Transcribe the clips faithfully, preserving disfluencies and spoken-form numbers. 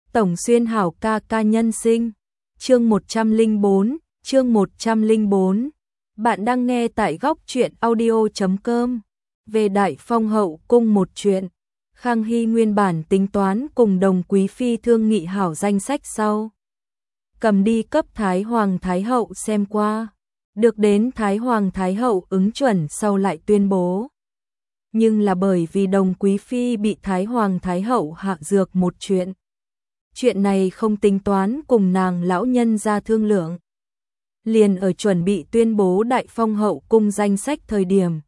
Tổng Xuyên hảo ca ca nhân sinh. Chương một trăm lẻ bốn, chương một trăm lẻ bốn. Bạn đang nghe tại góc truyện audio chấm com. Về Đại Phong hậu cung một chuyện. Khang Hy nguyên bản tính toán cùng Đồng Quý phi thương nghị hảo danh sách sau, cầm đi cấp Thái Hoàng Thái hậu xem qua. Được đến Thái Hoàng Thái hậu ứng chuẩn sau lại tuyên bố. Nhưng là bởi vì Đồng Quý phi bị Thái Hoàng Thái hậu hạ dược một chuyện. Chuyện này không tính toán cùng nàng lão nhân ra thương lượng. Liền ở chuẩn bị tuyên bố Đại Phong hậu cung danh sách thời điểm,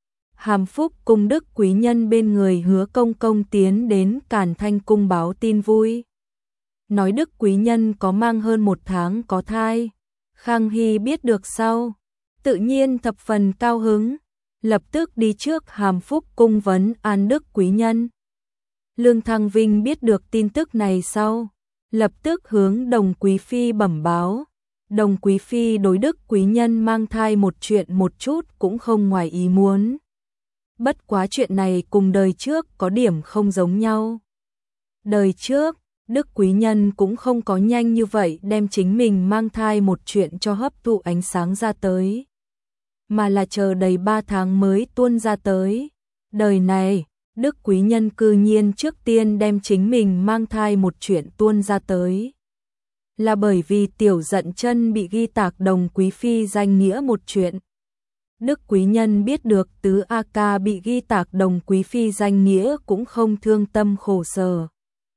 Hàm Phúc cung đức quý nhân bên người Hứa công công tiến đến Càn Thanh cung báo tin vui. Nói đức quý nhân có mang hơn một tháng có thai. Khang Hy biết được sau, tự nhiên thập phần cao hứng, lập tức đi trước Hàm Phúc cung vấn an đức quý nhân. Lương Thăng Vinh biết được tin tức này sau, lập tức hướng Đồng Quý phi bẩm báo. Đồng Quý phi đối đức quý nhân mang thai một chuyện một chút cũng không ngoài ý muốn. Bất quá chuyện này cùng đời trước có điểm không giống nhau. Đời trước, đức quý nhân cũng không có nhanh như vậy đem chính mình mang thai một chuyện cho hấp thụ ánh sáng ra tới, mà là chờ đầy ba tháng mới tuôn ra tới. Đời này, đức quý nhân cư nhiên trước tiên đem chính mình mang thai một chuyện tuôn ra tới. Là bởi vì Tiểu Dận Chân bị ghi tạc Đồng Quý phi danh nghĩa một chuyện. Đức quý nhân biết được tứ A Ca bị ghi tạc Đồng Quý phi danh nghĩa cũng không thương tâm khổ sở,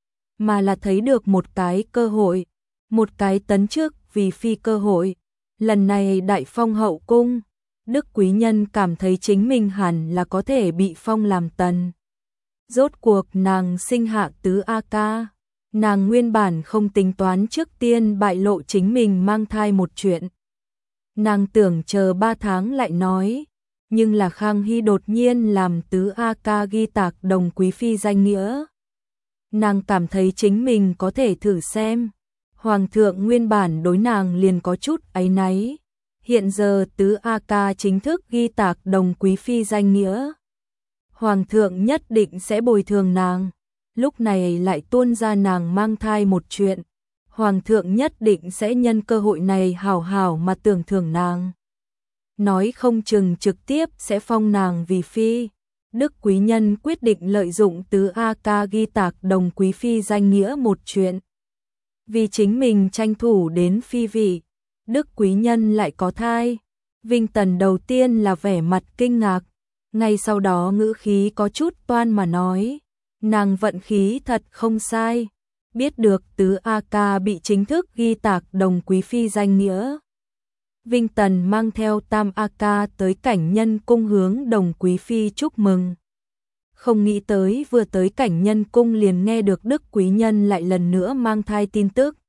mà là thấy được một cái cơ hội, một cái tấn chức vì phi cơ hội. Lần này Đại Phong hậu cung, đức quý nhân cảm thấy chính mình hẳn là có thể bị phong làm tần. Rốt cuộc nàng sinh hạ tứ A Ca, nàng nguyên bản không tính toán trước tiên bại lộ chính mình mang thai một chuyện. Nàng tưởng chờ ba tháng lại nói, nhưng là Khang Hy đột nhiên làm tứ A Ca ghi tạc Đồng Quý phi danh nghĩa. Nàng cảm thấy chính mình có thể thử xem. Hoàng thượng nguyên bản đối nàng liền có chút áy náy. Hiện giờ tứ A Ca chính thức ghi tạc Đồng Quý phi danh nghĩa, Hoàng thượng nhất định sẽ bồi thường nàng. Lúc này lại tuôn ra nàng mang thai một chuyện, Hoàng thượng nhất định sẽ nhân cơ hội này hảo hảo mà tưởng thưởng nàng. Nói không chừng trực tiếp sẽ phong nàng vì phi. Đức quý nhân quyết định lợi dụng tứ A Ca ghi tạc Đồng Quý phi danh nghĩa một chuyện, vì chính mình tranh thủ đến phi vị. Đức quý nhân lại có thai. Vinh Tần đầu tiên là vẻ mặt kinh ngạc, ngay sau đó ngữ khí có chút toan mà nói, nàng vận khí thật không sai, biết được tứ A Ca bị chính thức ghi tạc Đồng Quý phi danh nghĩa. Vinh Tần mang theo tam A Ca tới Cảnh Nhân cung hướng Đồng Quý phi chúc mừng. Không nghĩ tới vừa tới Cảnh Nhân cung liền nghe được đức quý nhân lại lần nữa mang thai tin tức.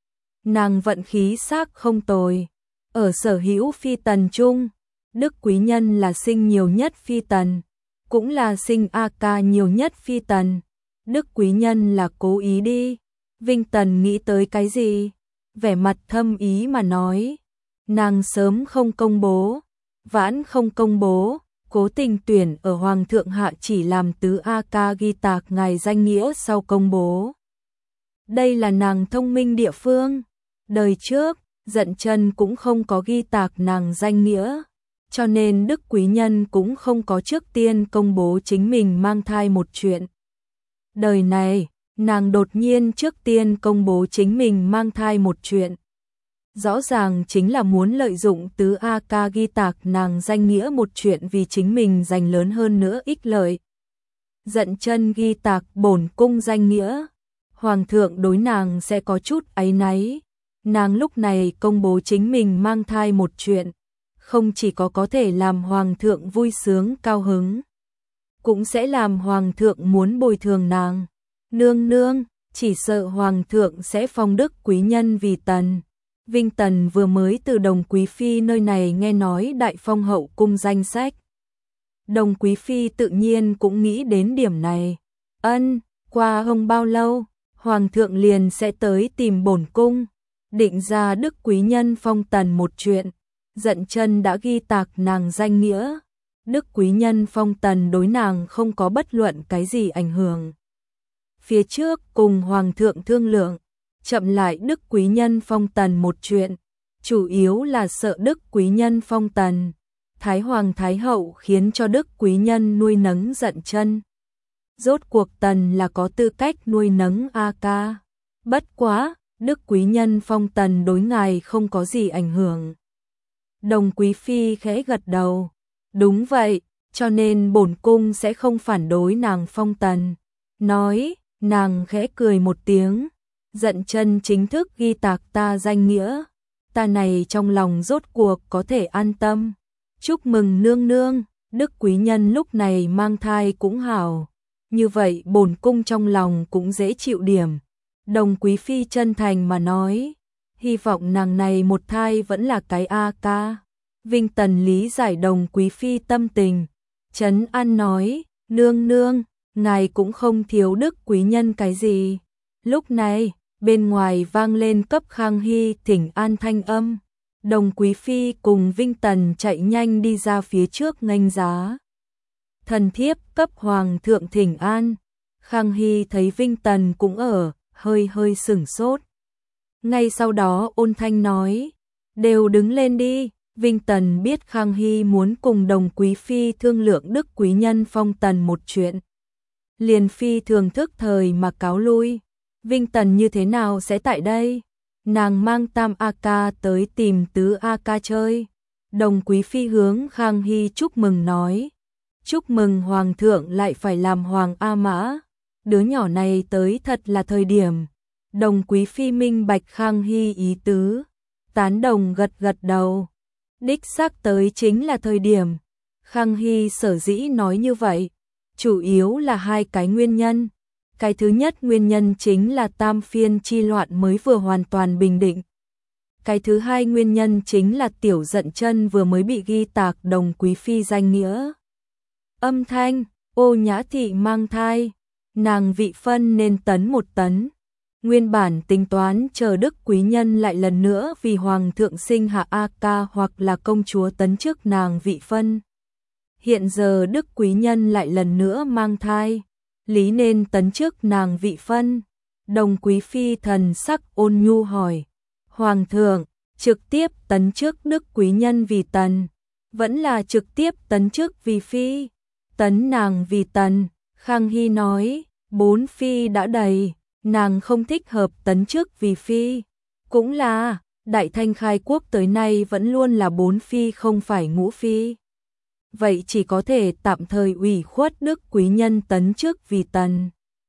Nàng vận khí xác không tồi. Ở sở hữu phi tần chung, đức quý nhân là sinh nhiều nhất phi tần, cũng là sinh A Ca nhiều nhất phi tần. Đức quý nhân là cố ý đi. Vinh Tần nghĩ tới cái gì? Vẻ mặt thâm ý mà nói, nàng sớm không công bố, vãn không công bố, cố tình tuyển ở Hoàng thượng hạ chỉ làm tứ A Ca ghi tạc ngài danh nghĩa sau công bố. Đây là nàng thông minh địa phương. Đời trước, Dận Chân cũng không có ghi tạc nàng danh nghĩa, cho nên đức quý nhân cũng không có trước tiên công bố chính mình mang thai một chuyện. Đời này, nàng đột nhiên trước tiên công bố chính mình mang thai một chuyện. Rõ ràng chính là muốn lợi dụng tứ A Ca ghi tạc nàng danh nghĩa một chuyện vì chính mình giành lớn hơn nữa ích lợi. Dận Chân ghi tạc bổn cung danh nghĩa, Hoàng thượng đối nàng sẽ có chút áy náy. Nàng lúc này công bố chính mình mang thai một chuyện, không chỉ có có thể làm Hoàng thượng vui sướng cao hứng, cũng sẽ làm Hoàng thượng muốn bồi thường nàng. Nương nương, chỉ sợ Hoàng thượng sẽ phong đức quý nhân vì tần. Vinh Tần vừa mới từ Đồng Quý phi nơi này nghe nói Đại Phong hậu cung danh sách. Đồng Quý phi tự nhiên cũng nghĩ đến điểm này. Ân, qua không bao lâu, Hoàng thượng liền sẽ tới tìm bổn cung, định ra đức quý nhân phong tần một chuyện. Dận Chân đã ghi tạc nàng danh nghĩa, đức quý nhân phong tần đối nàng không có bất luận cái gì ảnh hưởng. phía trước cùng Hoàng thượng thương lượng, chậm lại Đức Quý Nhân phong tần một chuyện, chủ yếu là sợ Đức Quý Nhân phong tần. Thái Hoàng Thái Hậu khiến cho Đức Quý Nhân nuôi nấng giận chân. Rốt cuộc tần là có tư cách nuôi nấng A Ca. Bất quá, Đức Quý Nhân phong tần đối ngài không có gì ảnh hưởng. Đồng Quý Phi khẽ gật đầu. Đúng vậy, cho nên bổn cung sẽ không phản đối nàng phong tần. Nói, nàng khẽ cười một tiếng. Giận chân chính thức ghi tạc ta danh nghĩa. Ta này trong lòng rốt cuộc có thể an tâm. Chúc mừng nương nương, Đức Quý Nhân lúc này mang thai cũng hảo. Như vậy bổn cung trong lòng cũng dễ chịu điểm. Đồng Quý Phi chân thành mà nói, hy vọng nàng này một thai vẫn là cái A Ca. Vinh Tần lý giải Đồng Quý Phi tâm tình, trấn an nói, nương nương, ngài cũng không thiếu Đức Quý Nhân cái gì. Lúc này, bên ngoài vang lên cấp Khang Hy thỉnh an thanh âm. Đồng Quý Phi cùng Vinh Tần chạy nhanh đi ra phía trước nghênh giá. Thần thiếp cấp Hoàng thượng thỉnh an. Khang Hy thấy Vinh Tần cũng ở, hơi hơi sửng sốt. Ngay sau đó ôn thanh nói, đều đứng lên đi. Vinh Tần biết Khang Hy muốn cùng Đồng Quý Phi thương lượng Đức Quý Nhân phong tần một chuyện. Liền phi thường thức thời mà cáo lui. Vinh Tần như thế nào sẽ tại đây? Nàng mang Tam A Ca tới tìm Tứ A Ca chơi. Đồng Quý Phi hướng Khang Hy chúc mừng nói. Chúc mừng Hoàng thượng lại phải làm Hoàng A Mã. Đứa nhỏ này tới thật là thời điểm. Đồng Quý Phi minh bạch Khang Hy ý tứ. Tán đồng gật gật đầu. Đích xác tới chính là thời điểm. Khang Hy sở dĩ nói như vậy. Chủ yếu là hai cái nguyên nhân. Cái thứ nhất nguyên nhân chính là Tam Phiên chi loạn mới vừa hoàn toàn bình định. Cái thứ hai nguyên nhân chính là Tiểu Giận Chân vừa mới bị ghi tạc Đồng Quý Phi danh nghĩa. Âm thanh, Ô Nhã Thị mang thai, nàng vị phân nên tấn một tấn. Nguyên bản tính toán chờ Đức Quý Nhân lại lần nữa vì Hoàng thượng sinh hạ A Ca hoặc là công chúa tấn trước nàng vị phân. Hiện giờ Đức Quý Nhân lại lần nữa mang thai, lý nên tấn trước nàng vị phân. Đồng Quý Phi thần sắc ôn nhu hỏi, Hoàng thượng, trực tiếp tấn trước Đức Quý Nhân vì tần, vẫn là trực tiếp tấn trước vì phi? Tấn nàng vì tần, Khang Hy nói, bốn phi đã đầy, nàng không thích hợp tấn trước vì phi. Cũng là, Đại Thanh khai quốc tới nay vẫn luôn là bốn phi không phải ngũ phi. Vậy chỉ có thể tạm thời ủy khuất Đức Quý Nhân tấn trước vì tần.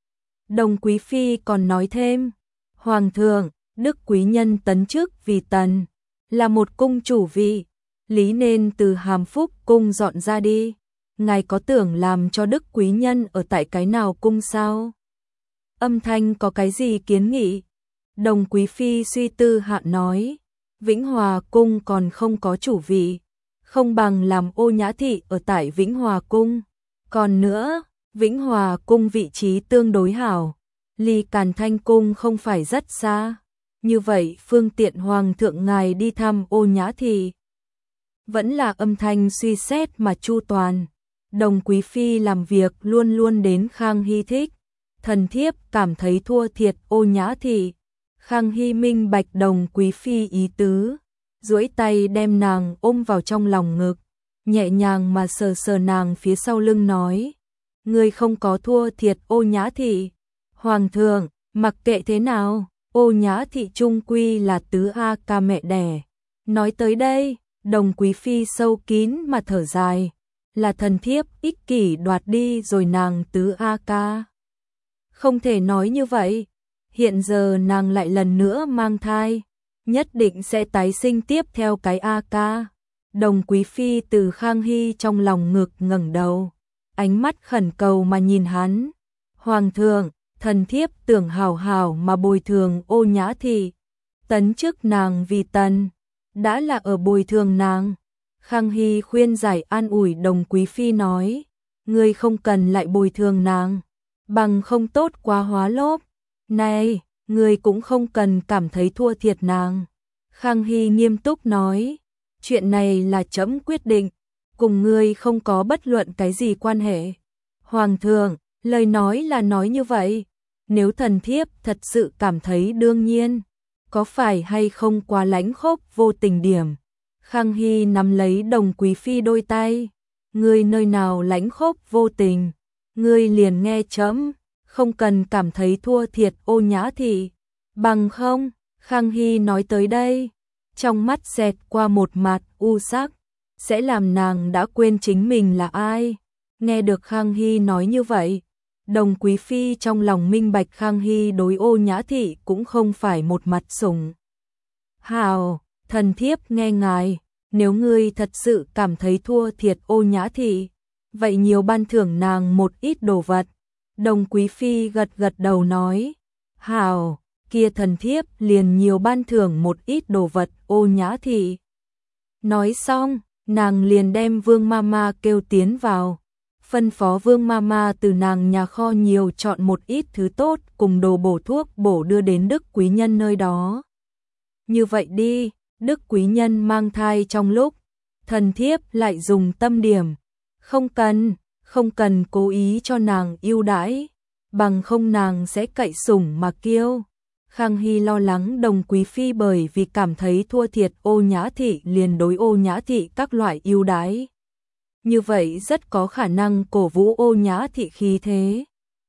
Đồng Quý Phi còn nói thêm, Hoàng thượng, Đức Quý Nhân tấn trước vì tần, là một cung chủ vị, lý nên từ Hàm Phúc cung dọn ra đi. Ngài có tưởng làm cho Đức Quý Nhân ở tại cái nào cung sao? Âm thanh có cái gì kiến nghị? Đồng Quý Phi suy tư hạ nói, Vĩnh Hòa cung còn không có chủ vị, không bằng làm Ô Nhã Thị ở tại Vĩnh Hòa cung. Còn nữa, Vĩnh Hòa cung vị trí tương đối hảo, ly Càn Thanh cung không phải rất xa. Như vậy phương tiện Hoàng thượng ngài đi thăm Ô Nhã Thị. Vẫn là âm thanh suy xét mà chu toàn. Đồng Quý Phi làm việc luôn luôn đến Khang Hy thích. Thần thiếp cảm thấy thua thiệt Ô Nhã Thị. Khang Hy minh bạch Đồng Quý Phi ý tứ, duỗi tay đem nàng ôm vào trong lòng ngực, nhẹ nhàng mà sờ sờ nàng phía sau lưng nói, ngươi không có thua thiệt Ô Nhã Thị. Hoàng thượng, mặc kệ thế nào, Ô Nhã Thị trung quy là Tứ A Ca mẹ đẻ. Nói tới đây, Đồng Quý Phi sâu kín mà thở dài, là thần thiếp ích kỷ đoạt đi rồi nàng Tứ A Ca. Không thể nói như vậy, hiện giờ nàng lại lần nữa mang thai, nhất định sẽ tái sinh tiếp theo cái A Ca. Đồng Quý Phi từ Khang Hy trong lòng ngực ngẩng đầu, ánh mắt khẩn cầu mà nhìn hắn. Hoàng thượng, thần thiếp tưởng hảo hảo mà bồi thường Ô Nhã Thị, tấn chức nàng vì tần, đã là ở bồi thường nàng. Khang Hy khuyên giải an ủi Đồng Quý Phi nói, ngươi không cần lại bồi thường nàng, bằng không tốt quá hóa lốp. Này, ngươi cũng không cần cảm thấy thua thiệt nàng. Khang Hy nghiêm túc nói, chuyện này là trẫm quyết định, cùng ngươi không có bất luận cái gì quan hệ. Hoàng thượng, lời nói là nói như vậy, Nếu thần thiếp thật sự cảm thấy đương nhiên, có phải hay không quá lãnh khốc vô tình điểm? Khang Hy nắm lấy Đồng Quý Phi đôi tay, ngươi nơi nào lãnh khốc vô tình, ngươi liền nghe trẫm, không cần cảm thấy thua thiệt Ô Nhã Thị, bằng không, Khang Hy nói tới đây, trong mắt xẹt qua một mặt u sắc, sẽ làm nàng đã quên chính mình là ai. Nghe được Khang Hy nói như vậy, Đồng Quý Phi trong lòng minh bạch Khang Hy đối Ô Nhã Thị cũng không phải một mặt sủng. Hào, thần thiếp nghe ngài, nếu ngươi thật sự cảm thấy thua thiệt Ô Nhã Thị, vậy nhiều ban thưởng nàng một ít đồ vật. Đồng Quý Phi gật gật đầu nói, hào, kia thần thiếp liền nhiều ban thưởng một ít đồ vật Ô Nhã Thị. Nói xong, nàng liền đem Vương Mama kêu tiến vào, phân phó Vương Mama từ nàng nhà kho nhiều chọn một ít thứ tốt cùng đồ bổ thuốc bổ đưa đến Đức Quý Nhân nơi đó. Như vậy đi, Đức Quý Nhân mang thai trong lúc, thần thiếp lại dùng tâm điểm, không cần, không cần cố ý cho nàng ưu đãi, bằng không nàng sẽ cậy sủng mà kiêu. Khang Hy lo lắng Đồng Quý Phi bởi vì cảm thấy thua thiệt Ô Nhã Thị liền đối Ô Nhã Thị các loại ưu đãi. Như vậy rất có khả năng cổ vũ Ô Nhã Thị khí thế.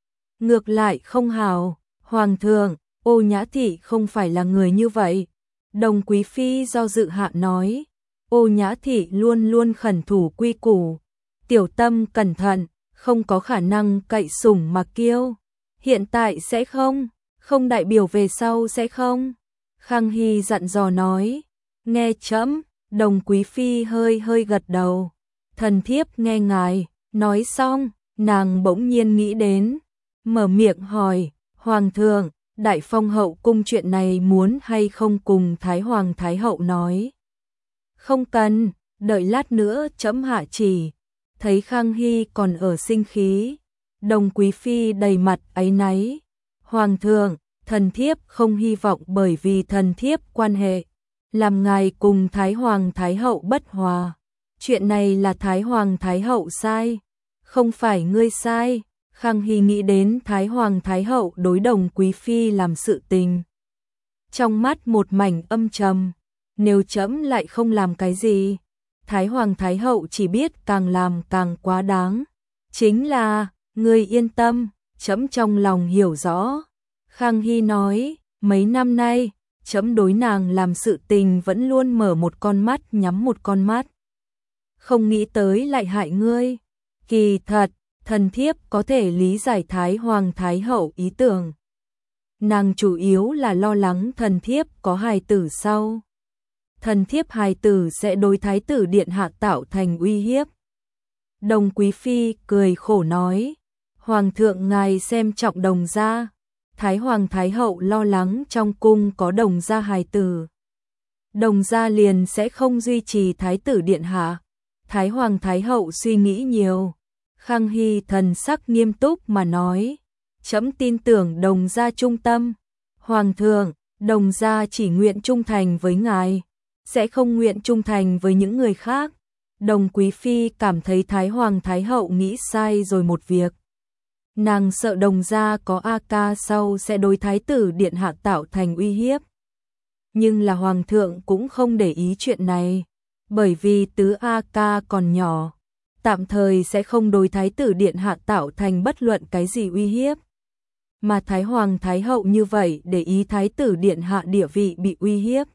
Ngược lại không hào, Hoàng thượng, Ô Nhã Thị không phải là người như vậy. Đồng Quý Phi do dự hạ nói, Ô Nhã Thị luôn luôn khẩn thủ quy củ, tiểu tâm cẩn thận, không có khả năng cậy sủng mà kiêu. Hiện tại sẽ không, không đại biểu về sau sẽ không. Khang Hy dặn dò nói, nghe trẫm. Đồng Quý Phi hơi hơi gật đầu, thần thiếp nghe ngài. Nói xong, nàng bỗng nhiên nghĩ đến, mở miệng hỏi, Hoàng thượng, Đại Phong hậu cung chuyện này muốn hay không cùng Thái Hoàng Thái hậu nói? Không cần, đợi lát nữa trẫm hạ chỉ. Thấy Khang Hy còn ở sinh khí, Đồng Quý Phi đầy mặt áy náy. Hoàng thượng, thần thiếp không hy vọng bởi vì thần thiếp quan hệ, làm ngài cùng Thái Hoàng Thái hậu bất hòa. Chuyện này là Thái Hoàng Thái hậu sai, không phải ngươi sai. Khang Hy nghĩ đến Thái Hoàng Thái hậu đối Đồng Quý Phi làm sự tình, trong mắt một mảnh âm trầm. Nếu trẫm lại không làm cái gì, Thái Hoàng Thái hậu chỉ biết càng làm càng quá đáng. Chính là, ngươi yên tâm, trẫm trong lòng hiểu rõ. Khang Hy nói, mấy năm nay, trẫm đối nàng làm sự tình vẫn luôn mở một con mắt nhắm một con mắt. Không nghĩ tới lại hại ngươi. Kỳ thật, thần thiếp có thể lý giải Thái Hoàng Thái hậu ý tưởng. Nàng chủ yếu là lo lắng thần thiếp có hài tử sau. Thần thiếp hài tử sẽ đối Thái tử điện hạ tạo thành uy hiếp. Đồng Quý Phi cười khổ nói, Hoàng thượng ngài xem trọng Đồng gia. Thái Hoàng Thái hậu lo lắng trong cung có Đồng gia hài tử, Đồng gia liền sẽ không duy trì Thái tử điện hạ. Thái Hoàng Thái hậu suy nghĩ nhiều. Khang Hy thần sắc nghiêm túc mà nói, trẫm tin tưởng Đồng gia trung tâm. Hoàng thượng, Đồng gia chỉ nguyện trung thành với ngài, sẽ không nguyện trung thành với những người khác. Đồng Quý Phi cảm thấy Thái Hoàng Thái hậu nghĩ sai rồi một việc. Nàng sợ Đồng gia có A ca sau sẽ đối Thái tử điện hạ tạo thành uy hiếp. Nhưng là Hoàng thượng cũng không để ý chuyện này, bởi vì tứ A ca còn nhỏ, tạm thời sẽ không đối Thái tử điện hạ tạo thành bất luận cái gì uy hiếp. Mà Thái Hoàng Thái hậu như vậy để ý Thái tử điện hạ địa vị bị uy hiếp,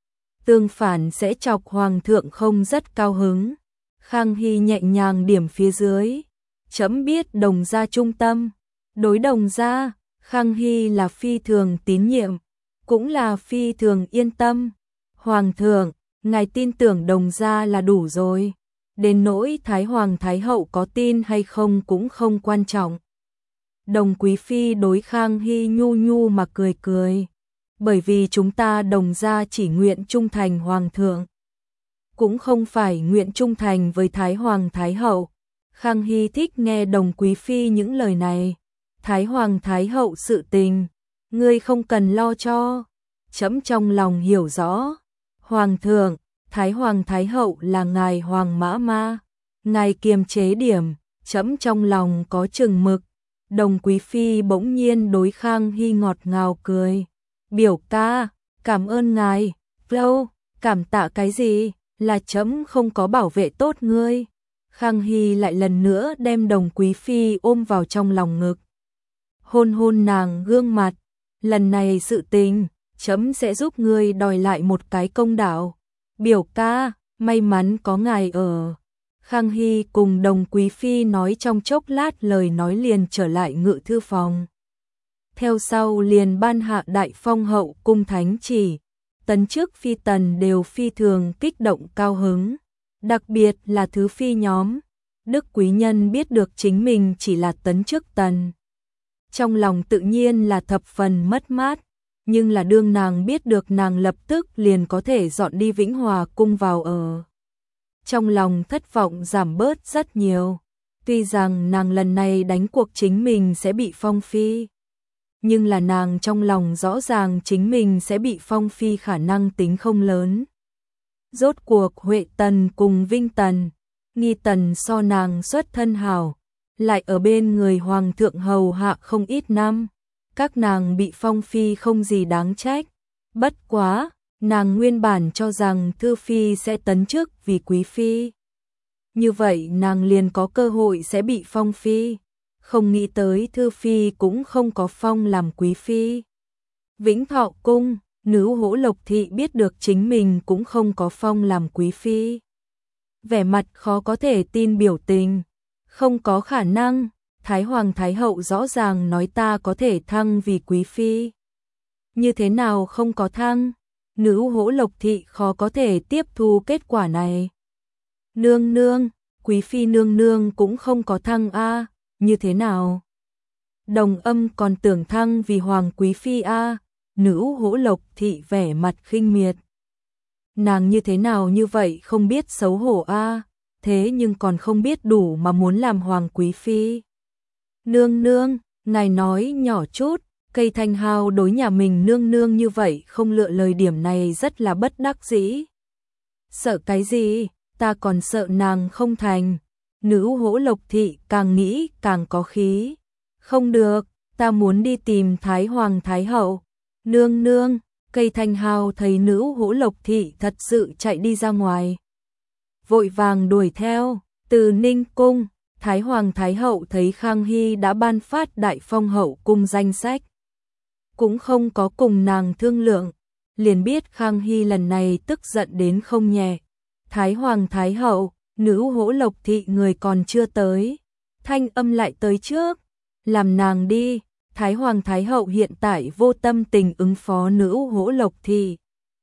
tương phản sẽ chọc Hoàng thượng không rất cao hứng. Khang Hy nhẹ nhàng điểm phía dưới, trẫm biết Đồng gia trung tâm. Đối Đồng gia, Khang Hy là phi thường tín nhiệm, cũng là phi thường yên tâm. Hoàng thượng, ngài tin tưởng Đồng gia là đủ rồi. Đến nỗi Thái Hoàng Thái hậu có tin hay không cũng không quan trọng. Đồng Quý Phi đối Khang Hy nhu nhu mà cười cười, bởi vì chúng ta Đồng gia chỉ nguyện trung thành Hoàng thượng, cũng không phải nguyện trung thành với Thái Hoàng Thái hậu. Khang Hy thích nghe Đồng Quý Phi những lời này. Thái Hoàng Thái hậu sự tình, ngươi không cần lo cho, trẫm trong lòng hiểu rõ. Hoàng thượng, Thái Hoàng Thái hậu là ngài Hoàng mã ma, ngài kiềm chế điểm, trẫm trong lòng có chừng mực. Đồng Quý Phi bỗng nhiên đối Khang Hy ngọt ngào cười. Biểu ca, cảm ơn ngài. Đâu, cảm tạ cái gì, là trẫm không có bảo vệ tốt ngươi. Khang Hy lại lần nữa đem Đồng Quý Phi ôm vào trong lòng ngực. Hôn hôn nàng gương mặt. Lần này sự tình, trẫm sẽ giúp ngươi đòi lại một cái công đạo. Biểu ca, may mắn có ngài ở. Khang Hy cùng Đồng Quý Phi nói trong chốc lát lời nói liền trở lại ngự thư phòng. Theo sau liền ban hạ đại phong hậu cung thánh chỉ. Tấn chức phi tần đều phi thường kích động cao hứng. Đặc biệt là thứ phi nhóm. Đức quý nhân biết được chính mình chỉ là tấn chức tần. Trong lòng tự nhiên là thập phần mất mát. Nhưng là đương nàng biết được nàng lập tức liền có thể dọn đi Vĩnh Hòa cung vào ở. Trong lòng thất vọng giảm bớt rất nhiều. Tuy rằng nàng lần này đánh cuộc chính mình sẽ bị phong phi. Nhưng là nàng trong lòng rõ ràng chính mình sẽ bị phong phi khả năng tính không lớn. Rốt cuộc Huệ Tần cùng Vinh Tần, Nghi Tần so nàng xuất thân hảo, lại ở bên người Hoàng thượng hầu hạ không ít năm. Các nàng bị phong phi không gì đáng trách. Bất quá, nàng nguyên bản cho rằng Thư Phi sẽ tấn chức vì Quý Phi. Như vậy nàng liền có cơ hội sẽ bị phong phi. Không nghĩ tới Thư Phi cũng không có phong làm Quý Phi. Vĩnh Thọ cung, nữ Hỗ Lộc Thị biết được chính mình cũng không có phong làm Quý Phi. Vẻ mặt khó có thể tin biểu tình. Không có khả năng, Thái Hoàng Thái Hậu rõ ràng nói ta có thể thăng vì Quý Phi. Như thế nào không có thăng? Nữ Hỗ Lộc Thị khó có thể tiếp thu kết quả này. Nương nương, Quý Phi nương nương cũng không có thăng a, như thế nào? Đồng Âm còn tưởng thăng vì Hoàng Quý Phi a. Nữ Hỗ Lộc Thị vẻ mặt khinh miệt. Nàng như thế nào như vậy không biết xấu hổ a, thế nhưng còn không biết đủ mà muốn làm Hoàng Quý Phi. Nương nương, ngài nói nhỏ chút. Cây Thanh Hào đối nhà mình nương nương như vậy không lựa lời điểm này rất là bất đắc dĩ. Sợ cái gì, ta còn sợ nàng không thành. Nữ Hỗ Lộc Thị càng nghĩ càng có khí. Không được, ta muốn đi tìm Thái Hoàng Thái Hậu. Nương nương, Cây Thanh Hào thấy nữ Hỗ Lộc Thị thật sự chạy đi ra ngoài. Vội vàng đuổi theo, từ Ninh Cung, Thái Hoàng Thái Hậu thấy Khang Hy đã ban phát đại phong hậu cung danh sách. Cũng không có cùng nàng thương lượng, liền biết Khang Hy lần này tức giận đến không nhẹ. Thái Hoàng Thái Hậu, nữ Hỗ Lộc Thị người còn chưa tới. Thanh Âm lại tới trước, làm nàng đi. Thái Hoàng Thái Hậu hiện tại vô tâm tình ứng phó nữ Hỗ Lộc Thị.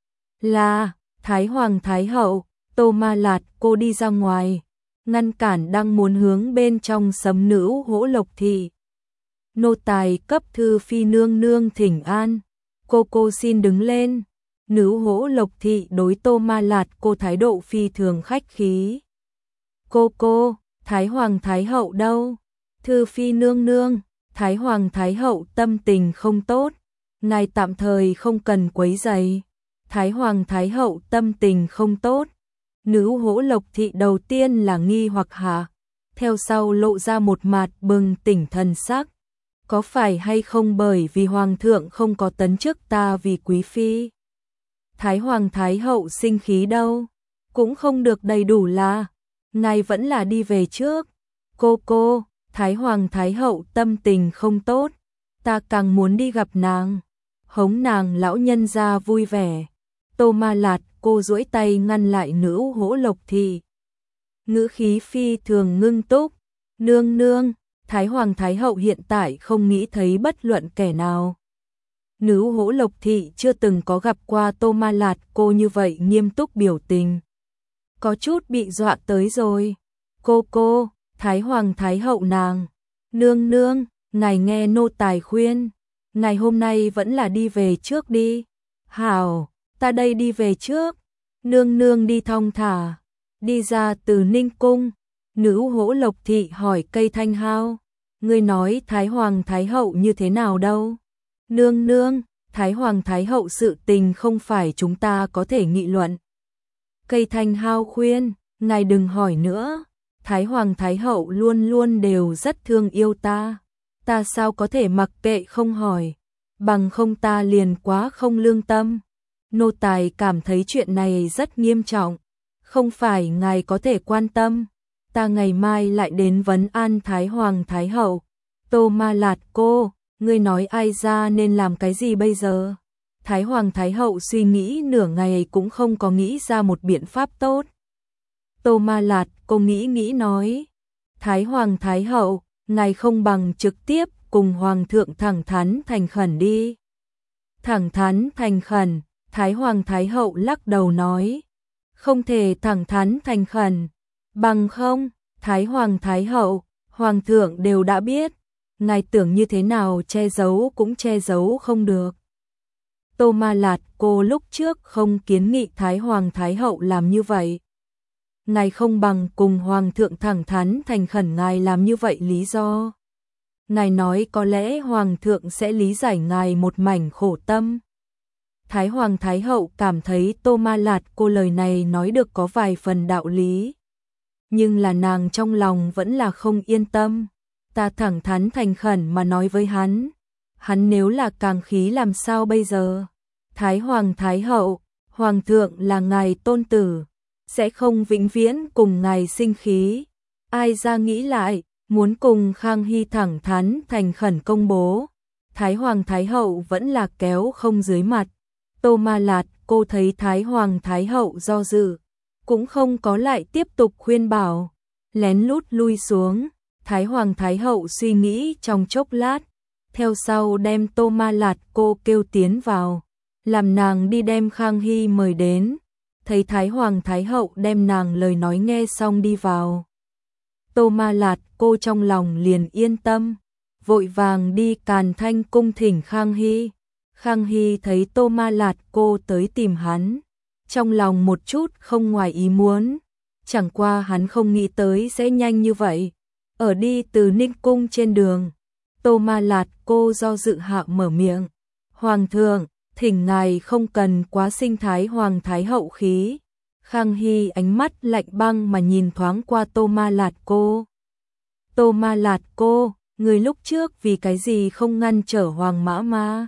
Là, Thái Hoàng Thái Hậu, Tô Ma Lạt cô đi ra ngoài, ngăn cản đang muốn hướng bên trong sấm nữ Hỗ Lộc Thị. Nô tài cấp Thư Phi nương nương thỉnh an, cô cô xin đứng lên. Nữ Hỗ Lộc Thị đối Tô Ma Lạt cô thái độ phi thường khách khí. Cô cô, Thái Hoàng Thái Hậu đâu? Thư Phi nương nương, Thái Hoàng Thái Hậu tâm tình không tốt, ngài tạm thời không cần quấy rầy. Thái Hoàng Thái Hậu tâm tình không tốt. Nữ Hỗ Lộc Thị đầu tiên là nghi hoặc hạ, theo sau lộ ra một mặt bừng tỉnh thần sắc. Có phải hay không bởi vì Hoàng thượng không có tấn chức ta vì Quý Phi? Thái Hoàng Thái Hậu sinh khí đâu? Cũng không được đầy đủ là, ngài vẫn là đi về trước. Cô cô, Thái Hoàng Thái Hậu tâm tình không tốt, ta càng muốn đi gặp nàng, hống nàng lão nhân gia vui vẻ. Tô Ma Lạt cô duỗi tay ngăn lại nữ Hỗ Lộc Thị. Ngữ khí phi thường ngưng túc, nương nương, Thái Hoàng Thái Hậu hiện tại không nghĩ thấy bất luận kẻ nào. Nữ Hỗ Lộc Thị chưa từng có gặp qua Tô Ma Lạt cô như vậy nghiêm túc biểu tình. Có chút bị dọa tới rồi. Cô cô, Thái Hoàng Thái Hậu nàng. Nương nương, ngài nghe nô tài khuyên. Ngài hôm nay vẫn là đi về trước đi. Hảo, ta đây đi về trước. Nương nương đi thong thả. Đi ra từ Ninh Cung. Nữ Hỗ Lộc Thị hỏi Cây Thanh Hào. Ngươi nói Thái Hoàng Thái Hậu như thế nào đâu? Nương nương, Thái Hoàng Thái Hậu sự tình không phải chúng ta có thể nghị luận. Cây Thanh Hào khuyên, ngài đừng hỏi nữa. Thái Hoàng Thái Hậu luôn luôn đều rất thương yêu ta. ta sao có thể mặc kệ không hỏi, bằng không ta liền quá không lương tâm. Nô tài cảm thấy chuyện này rất nghiêm trọng, không phải ngài có thể quan tâm, ta ngày mai lại đến vấn an Thái Hoàng Thái Hậu. Tô Ma Lạt cô, ngươi nói ai ra nên làm cái gì bây giờ? Thái Hoàng Thái Hậu suy nghĩ nửa ngày cũng không có nghĩ ra một biện pháp tốt. Tô Ma Lạt cô nghĩ nghĩ nói, Thái Hoàng Thái Hậu, ngài không bằng trực tiếp cùng Hoàng thượng thẳng thắn thành khẩn đi. Thẳng thắn thành khẩn, Thái Hoàng Thái Hậu lắc đầu nói, không thể thẳng thắn thành khẩn, bằng không, Thái Hoàng Thái Hậu, Hoàng thượng đều đã biết, ngài tưởng như thế nào che giấu cũng che giấu không được. Tô Ma Lạt cô lúc trước không kiến nghị Thái Hoàng Thái Hậu làm như vậy. Ngài không bằng cùng Hoàng thượng thẳng thắn thành khẩn ngài làm như vậy lý do. Ngài nói có lẽ Hoàng thượng sẽ lý giải ngài một mảnh khổ tâm. Thái Hoàng Thái Hậu cảm thấy Tô Ma Lạt cô lời này nói được có vài phần đạo lý. Nhưng là nàng trong lòng vẫn là không yên tâm. Ta thẳng thắn thành khẩn mà nói với hắn. Hắn nếu là càng khí làm sao bây giờ? Thái Hoàng Thái Hậu, Hoàng thượng là ngài tôn tử, sẽ không vĩnh viễn cùng ngài sinh khí. Ai ra nghĩ lại, muốn cùng Khang Hy thẳng thắn thành khẩn công bố. Thái Hoàng Thái Hậu vẫn là kéo không dưới mặt. Tô Ma Lạt cô thấy Thái Hoàng Thái Hậu do dự, cũng không có lại tiếp tục khuyên bảo, lén lút lui xuống. Thái Hoàng Thái Hậu suy nghĩ trong chốc lát, theo sau đem Tô Ma Lạt cô kêu tiến vào, làm nàng đi đem Khang Hy mời đến. Thấy Thái Hoàng Thái Hậu đem nàng lời nói nghe xong đi vào, Tô Ma Lạt cô trong lòng liền yên tâm, vội vàng đi Càn Thanh cung thỉnh Khang Hy. Khang Hy thấy Tô Ma Lạt cô tới tìm hắn, trong lòng một chút không ngoài ý muốn, chẳng qua hắn không nghĩ tới sẽ nhanh như vậy. Ở đi từ Ninh cung trên đường, Tô Ma Lạt cô do dự hạ mở miệng, Hoàng thượng, thỉnh ngài không cần quá sinh Thái Hoàng Thái Hậu khí. Khang Hy ánh mắt lạnh băng mà nhìn thoáng qua Tô Ma Lạt cô. Tô Ma Lạt cô, người lúc trước vì cái gì không ngăn trở Hoàng Mã Ma?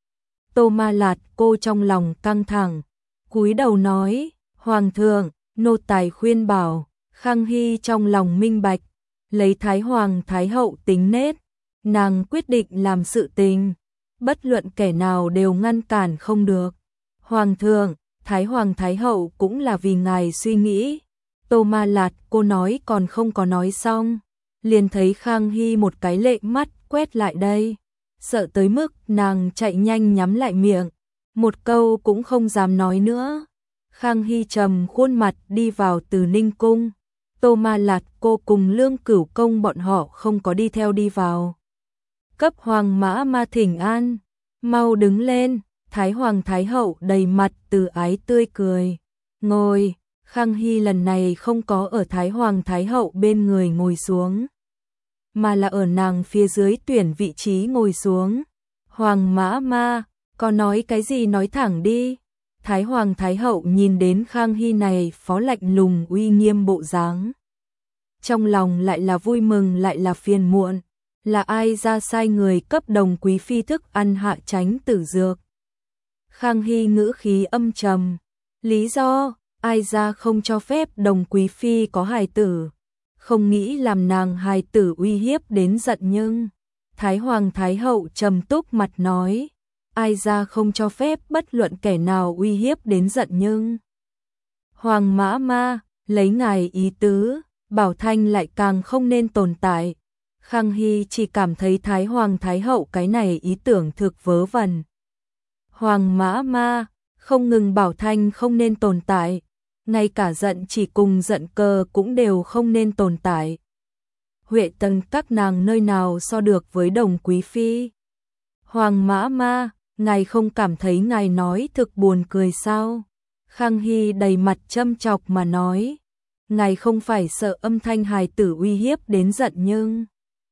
Tô Ma Lạt cô trong lòng căng thẳng, cúi đầu nói, Hoàng thượng, nô tài khuyên bảo. Khang Hy trong lòng minh bạch, lấy Thái Hoàng Thái Hậu tính nết, nàng quyết định làm sự tình, bất luận kẻ nào đều ngăn cản không được. Hoàng thượng, Thái Hoàng Thái Hậu cũng là vì ngài suy nghĩ. Tô Ma Lạt cô nói còn không có nói xong, liền thấy Khang Hy một cái lệ mắt quét lại đây, sợ tới mức nàng chạy nhanh nhắm lại miệng, một câu cũng không dám nói nữa. Khang Hy trầm khuôn mặt đi vào Từ Ninh cung, Tô Ma Lạt cô cùng Lương Cửu công bọn họ không có đi theo đi vào. Cấp Hoàng Mã Ma thỉnh an, mau đứng lên. Thái Hoàng Thái Hậu đầy mặt từ ái tươi cười, ngồi. Khang Hy lần này không có ở Thái Hoàng Thái Hậu bên người ngồi xuống, mà là ở nàng phía dưới tuyển vị trí ngồi xuống. Hoàng Mã Ma, có nói cái gì nói thẳng đi. Thái Hoàng Thái Hậu nhìn đến Khang Hy này phó lạnh lùng uy nghiêm bộ dáng, trong lòng lại là vui mừng lại là phiền muộn. Là ai ra sai người cấp Đồng quý phi thức ăn hạ tránh tử dược? Khang Hy ngữ khí âm trầm, lý do, ai ra không cho phép Đồng quý phi có hài tử, không nghĩ làm nàng hài tử uy hiếp đến giận. Nhưng Thái Hoàng Thái Hậu trầm túc mặt nói, ai ra không cho phép bất luận kẻ nào uy hiếp đến giận. Nhưng Hoàng Mã Ma, lấy ngài ý tứ, Bảo Thanh lại càng không nên tồn tại. Khang Hy chỉ cảm thấy Thái Hoàng Thái Hậu cái này ý tưởng thực vớ vẩn. Hoàng Mã Ma, không ngừng Bảo Thanh không nên tồn tại, ngay cả giận chỉ cùng giận cờ cũng đều không nên tồn tại. Huệ Tần các nàng nơi nào so được với Đồng quý phi? Hoàng Mã Ma, ngài không cảm thấy ngài nói thực buồn cười sao? Khang Hy đầy mặt châm chọc mà nói, ngài không phải sợ âm thanh hài tử uy hiếp đến giận nhưng,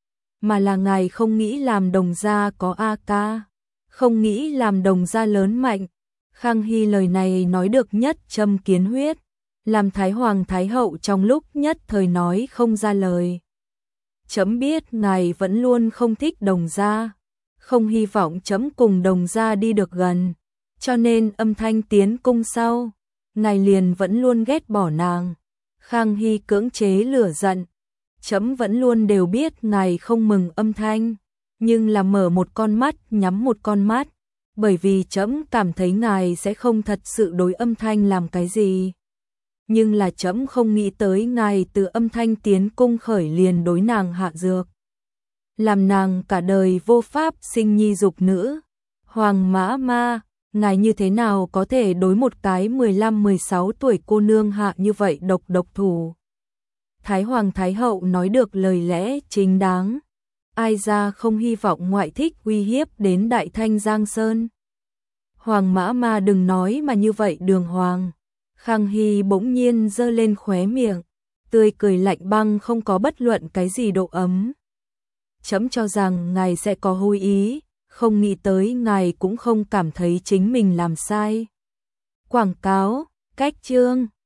mà là ngài không nghĩ làm Đồng gia có a ca, không nghĩ làm Đồng gia lớn mạnh. Khang Hy lời này nói được nhất châm kiến huyết, làm Thái Hoàng Thái Hậu trong lúc nhất thời nói không ra lời. Chấm biết ngài vẫn luôn không thích Đồng gia, không hy vọng chấm cùng Đồng gia đi được gần, cho nên Âm Thanh tiến cung sau, ngài liền vẫn luôn ghét bỏ nàng. Khang Hy cưỡng chế lửa giận, chấm vẫn luôn đều biết ngài không mừng Âm Thanh, nhưng là mở một con mắt nhắm một con mắt, bởi vì chấm cảm thấy ngài sẽ không thật sự đối Âm Thanh làm cái gì. Nhưng là chấm không nghĩ tới ngài từ Âm Thanh tiến cung khởi liền đối nàng hạ dược, làm nàng cả đời vô pháp sinh nhi dục nữ. Hoàng mã ma, ngài như thế nào có thể đối một cái mười lăm mười sáu tuổi cô nương hạ như vậy độc độc thủ. Thái Hoàng Thái Hậu nói được lời lẽ chính đáng, ai ra không hy vọng ngoại thích uy hiếp đến Đại Thanh Giang Sơn. Hoàng mã ma đừng nói mà như vậy đường hoàng. Khang Hy bỗng nhiên giơ lên khóe miệng, tươi cười lạnh băng không có bất luận cái gì độ ấm. Chấm cho rằng ngài sẽ có hối ý, không nghĩ tới ngài cũng không cảm thấy chính mình làm sai. Quảng cáo, cách chương